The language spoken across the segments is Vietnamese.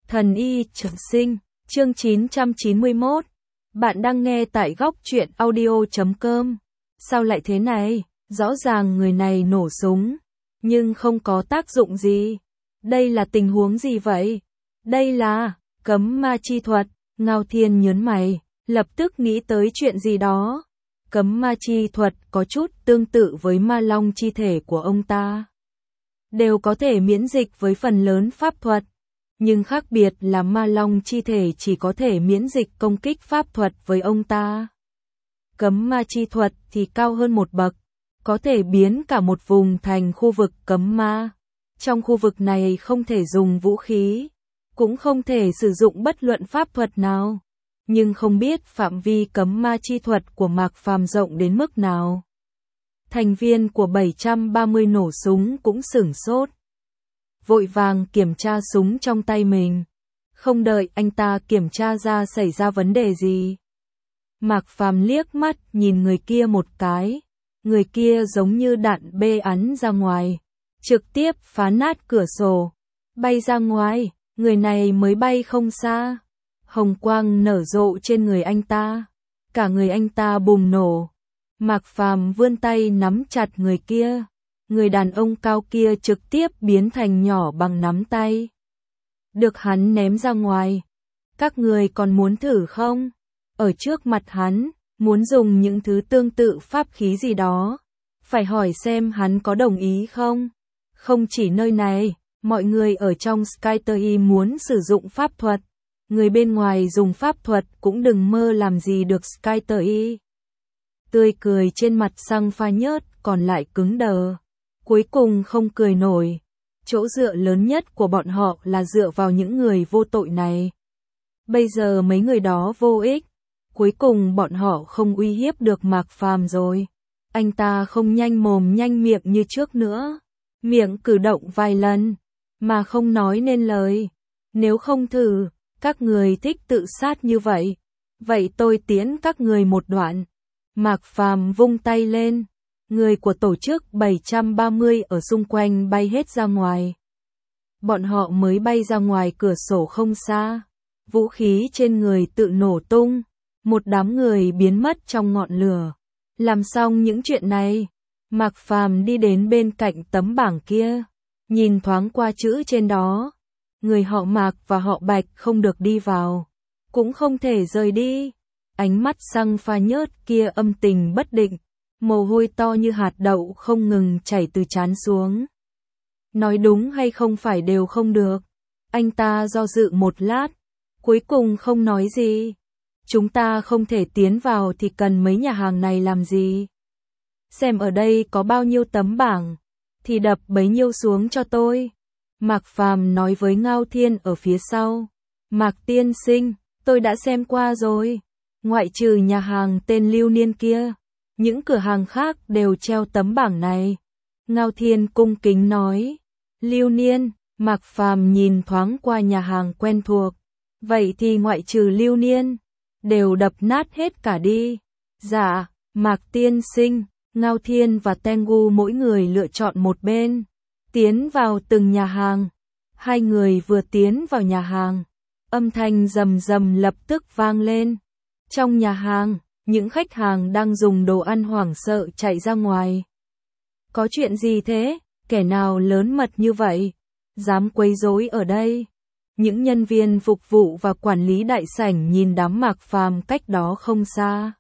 Thần y trường sinh, chương 991. Bạn đang nghe tại góc truyện audio.com. Sao lại thế này? Rõ ràng người này nổ súng, nhưng không có tác dụng gì. Đây là tình huống gì vậy? Đây là cấm ma chi thuật. Ngao Thiên nhớn mày, lập tức nghĩ tới chuyện gì đó. Cấm ma chi thuật có chút tương tự với ma long chi thể của ông ta. Đều có thể miễn dịch với phần lớn pháp thuật. Nhưng khác biệt là ma long chi thể chỉ có thể miễn dịch công kích pháp thuật với ông ta. Cấm ma chi thuật thì cao hơn một bậc, có thể biến cả một vùng thành khu vực cấm ma. Trong khu vực này không thể dùng vũ khí, cũng không thể sử dụng bất luận pháp thuật nào. Nhưng không biết phạm vi cấm ma chi thuật của Mạc Phàm rộng đến mức nào. Thành viên của 730 nổ súng cũng sửng sốt. Vội vàng kiểm tra súng trong tay mình. Không đợi anh ta kiểm tra ra xảy ra vấn đề gì. Mạc Phàm liếc mắt nhìn người kia một cái. Người kia giống như đạn bê bắn ra ngoài. Trực tiếp phá nát cửa sổ. Bay ra ngoài, người này mới bay không xa. Hồng quang nở rộ trên người anh ta. Cả người anh ta bùng nổ. Mạc Phàm vươn tay nắm chặt người kia. Người đàn ông cao kia trực tiếp biến thành nhỏ bằng nắm tay. Được hắn ném ra ngoài. Các người còn muốn thử không? Ở trước mặt hắn, muốn dùng những thứ tương tự pháp khí gì đó. Phải hỏi xem hắn có đồng ý không? Không chỉ nơi này, mọi người ở trong Skyteri muốn sử dụng pháp thuật. Người bên ngoài dùng pháp thuật cũng đừng mơ làm gì được Skyteri. Tươi cười trên mặt Sang Pha Nhớt còn lại cứng đờ. Cuối cùng không cười nổi. Chỗ dựa lớn nhất của bọn họ là dựa vào những người vô tội này. Bây giờ mấy người đó vô ích. Cuối cùng bọn họ không uy hiếp được Mạc Phàm rồi. Anh ta không nhanh mồm nhanh miệng như trước nữa. Miệng cử động vài lần, mà không nói nên lời. Nếu không thử, các người thích tự sát như vậy. Vậy tôi tiễn các người một đoạn. Mạc Phàm vung tay lên. Người của tổ chức 730 ở xung quanh bay hết ra ngoài. Bọn họ mới bay ra ngoài cửa sổ không xa. Vũ khí trên người tự nổ tung. Một đám người biến mất trong ngọn lửa. Làm xong những chuyện này, Mạc Phàm đi đến bên cạnh tấm bảng kia. Nhìn thoáng qua chữ trên đó. Người họ Mạc và họ Bạch không được đi vào. Cũng không thể rời đi. Ánh mắt Sang Pha Nhớt kia âm tình bất định. Mồ hôi to như hạt đậu không ngừng chảy từ trán xuống. Nói đúng hay không phải đều không được. Anh ta do dự một lát. Cuối cùng không nói gì. Chúng ta không thể tiến vào thì cần mấy nhà hàng này làm gì? Xem ở đây có bao nhiêu tấm bảng. Thì đập bấy nhiêu xuống cho tôi. Mạc Phàm nói với Ngao Thiên ở phía sau. Mạc tiên sinh, tôi đã xem qua rồi. Ngoại trừ nhà hàng tên Lưu Niên kia. Những cửa hàng khác đều treo tấm bảng này. Ngao Thiên cung kính nói. Lưu Niên, Mạc Phàm nhìn thoáng qua nhà hàng quen thuộc. Vậy thì ngoại trừ Lưu Niên, đều đập nát hết cả đi. Dạ, Mạc tiên sinh, Ngao Thiên và Tengu mỗi người lựa chọn một bên. Tiến vào từng nhà hàng. Hai người vừa tiến vào nhà hàng. Âm thanh rầm rầm lập tức vang lên. Trong nhà hàng, những khách hàng đang dùng đồ ăn hoảng sợ chạy ra ngoài. Có chuyện gì thế? Kẻ nào lớn mật như vậy? Dám quấy rối ở đây? Những nhân viên phục vụ và quản lý đại sảnh nhìn đám Mạc Phàm cách đó không xa.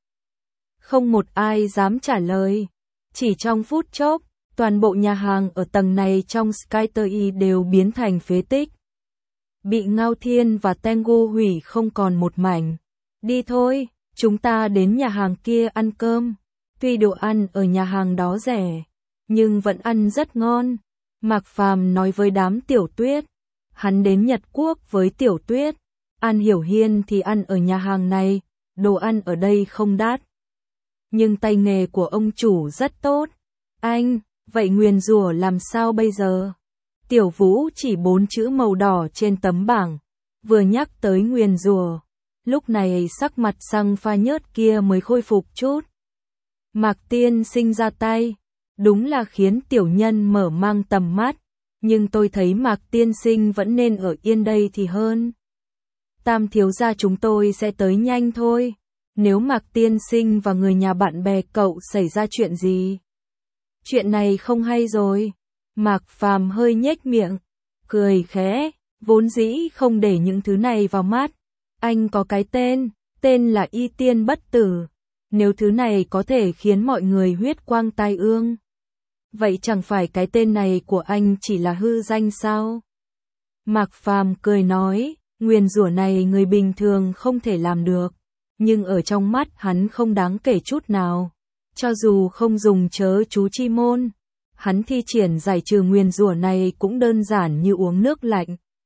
Không một ai dám trả lời. Chỉ trong phút chốc, toàn bộ nhà hàng ở tầng này trong Skyteri đều biến thành phế tích. Bị Ngao Thiên và Tengu hủy không còn một mảnh. Đi thôi, chúng ta đến nhà hàng kia ăn cơm. Tuy đồ ăn ở nhà hàng đó rẻ, nhưng vẫn ăn rất ngon. Mạc Phàm nói với đám Tiểu Tuyết. Hắn đến Nhật Quốc với Tiểu Tuyết. An Hiểu Hiên thì ăn ở nhà hàng này. Đồ ăn ở đây không đắt. Nhưng tay nghề của ông chủ rất tốt. Anh, vậy nguyền rủa làm sao bây giờ? Tiểu Vũ chỉ 4 chữ màu đỏ trên tấm bảng. Vừa nhắc tới nguyền rủa, lúc này sắc mặt Sang Pha Nhớt kia mới khôi phục chút. Mạc tiên sinh ra tay. Đúng là khiến tiểu nhân mở mang tầm mắt. Nhưng tôi thấy Mạc tiên sinh vẫn nên ở yên đây thì hơn. Tam thiếu gia chúng tôi sẽ tới nhanh thôi. Nếu Mạc tiên sinh và người nhà bạn bè cậu xảy ra chuyện gì? Chuyện này không hay rồi. Mạc Phàm hơi nhếch miệng, cười khẽ, vốn dĩ không để những thứ này vào mắt. Anh có cái tên là Y Tiên Bất Tử. Nếu thứ này có thể khiến mọi người huyết quang tai ương, vậy chẳng phải cái tên này của anh chỉ là hư danh sao? Mạc Phàm cười nói, nguyền rủa này người bình thường không thể làm được, nhưng ở trong mắt hắn không đáng kể chút nào. Cho dù không dùng chớ chú chi môn, hắn thi triển giải trừ nguyền rủa này cũng đơn giản như uống nước lạnh.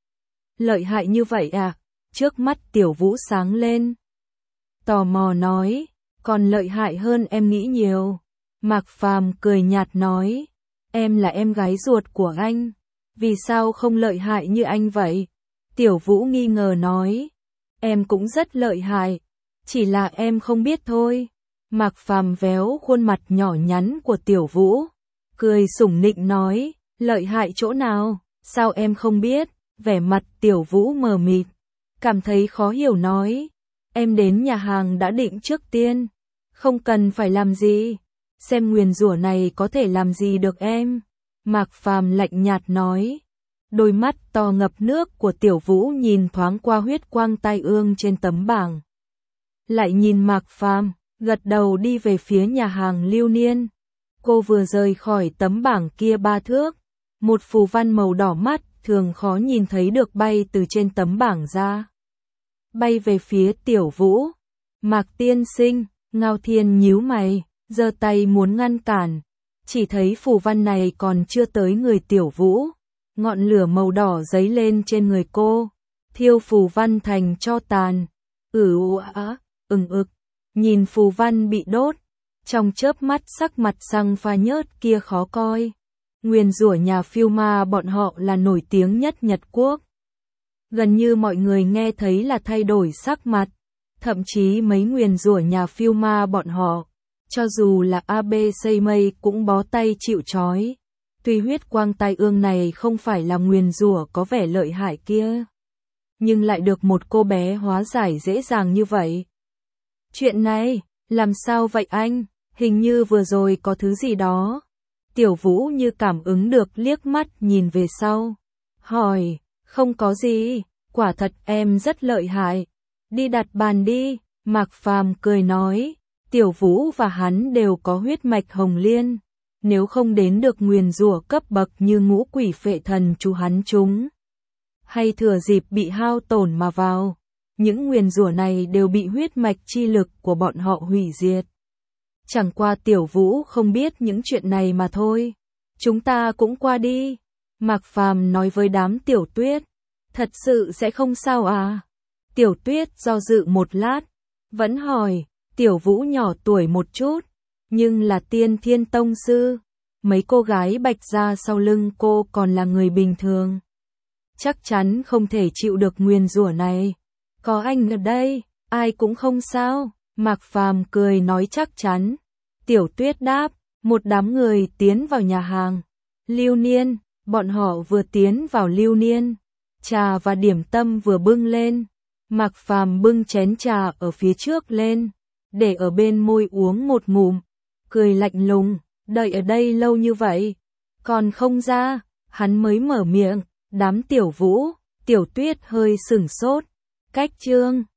Lợi hại như vậy à? Trước mắt Tiểu Vũ sáng lên, tò mò nói, còn lợi hại hơn em nghĩ nhiều. Mạc Phàm cười nhạt nói, em là em gái ruột của anh, vì sao không lợi hại như anh vậy? Tiểu Vũ nghi ngờ nói, em cũng rất lợi hại, chỉ là em không biết thôi. Mạc Phàm véo khuôn mặt nhỏ nhắn của Tiểu Vũ, cười sủng nịnh nói, lợi hại chỗ nào, sao em không biết? Vẻ mặt Tiểu Vũ mờ mịt, cảm thấy khó hiểu nói, em đến nhà hàng đã định trước tiên, không cần phải làm gì, xem nguyền rủa này có thể làm gì được em. Mạc Phàm lạnh nhạt nói, đôi mắt to ngập nước của Tiểu Vũ nhìn thoáng qua huyết quang tai ương trên tấm bảng, lại nhìn Mạc Phàm, gật đầu đi về phía nhà hàng Lưu Niên. Cô vừa rời khỏi tấm bảng kia 3 thước, một phù văn màu đỏ mắt thường khó nhìn thấy được bay từ trên tấm bảng ra, bay về phía Tiểu Vũ. Mạc tiên sinh, Ngao Thiên nhíu mày, giơ tay muốn ngăn cản, chỉ thấy phù văn này còn chưa tới người Tiểu Vũ, ngọn lửa màu đỏ giấy lên trên người cô, thiêu phù văn thành tro tàn. Ực, nhìn phù văn bị đốt, trong chớp mắt sắc mặt Sang Pha Nhớt kia khó coi. Nguyền rủa nhà phiêu ma bọn họ là nổi tiếng nhất Nhật Quốc. Gần như mọi người nghe thấy là thay đổi sắc mặt, thậm chí mấy nguyền rủa nhà phiêu ma bọn họ, cho dù là AB Seimei cũng bó tay chịu trói. Tuy huyết quang tai ương này không phải là nguyền rủa có vẻ lợi hại kia, nhưng lại được một cô bé hóa giải dễ dàng như vậy. Chuyện này, làm sao vậy anh? Hình như vừa rồi có thứ gì đó. Tiểu Vũ như cảm ứng được liếc mắt nhìn về sau, hỏi, không có gì, quả thật em rất lợi hại. Đi đặt bàn đi, Mạc Phàm cười nói, Tiểu Vũ và hắn đều có huyết mạch hồng liên, nếu không đến được nguyền rủa cấp bậc như ngũ quỷ phệ thần chú hắn chúng, hay thừa dịp bị hao tổn mà vào, những nguyền rủa này đều bị huyết mạch chi lực của bọn họ hủy diệt. Chẳng qua Tiểu Vũ không biết những chuyện này mà thôi. Chúng ta cũng qua đi. Mạc Phàm nói với đám Tiểu Tuyết. Thật sự sẽ không sao à? Tiểu Tuyết do dự một lát, vẫn hỏi, Tiểu Vũ nhỏ tuổi một chút, nhưng là Tiên Thiên Tông Sư. Mấy cô gái bạch da sau lưng cô còn là người bình thường, chắc chắn không thể chịu được nguyền rủa này. Có anh ở đây, ai cũng không sao. Mạc Phàm cười nói chắc chắn. Tiểu Tuyết đáp, một đám người tiến vào nhà hàng Lưu Niên. Bọn họ vừa tiến vào Lưu Niên, trà và điểm tâm vừa bưng lên. Mạc Phàm bưng chén trà ở phía trước lên, để ở bên môi uống một ngụm, cười lạnh lùng, đợi ở đây lâu như vậy, còn không ra. Hắn mới mở miệng, đám Tiểu Vũ, Tiểu Tuyết hơi sửng sốt. Cách chương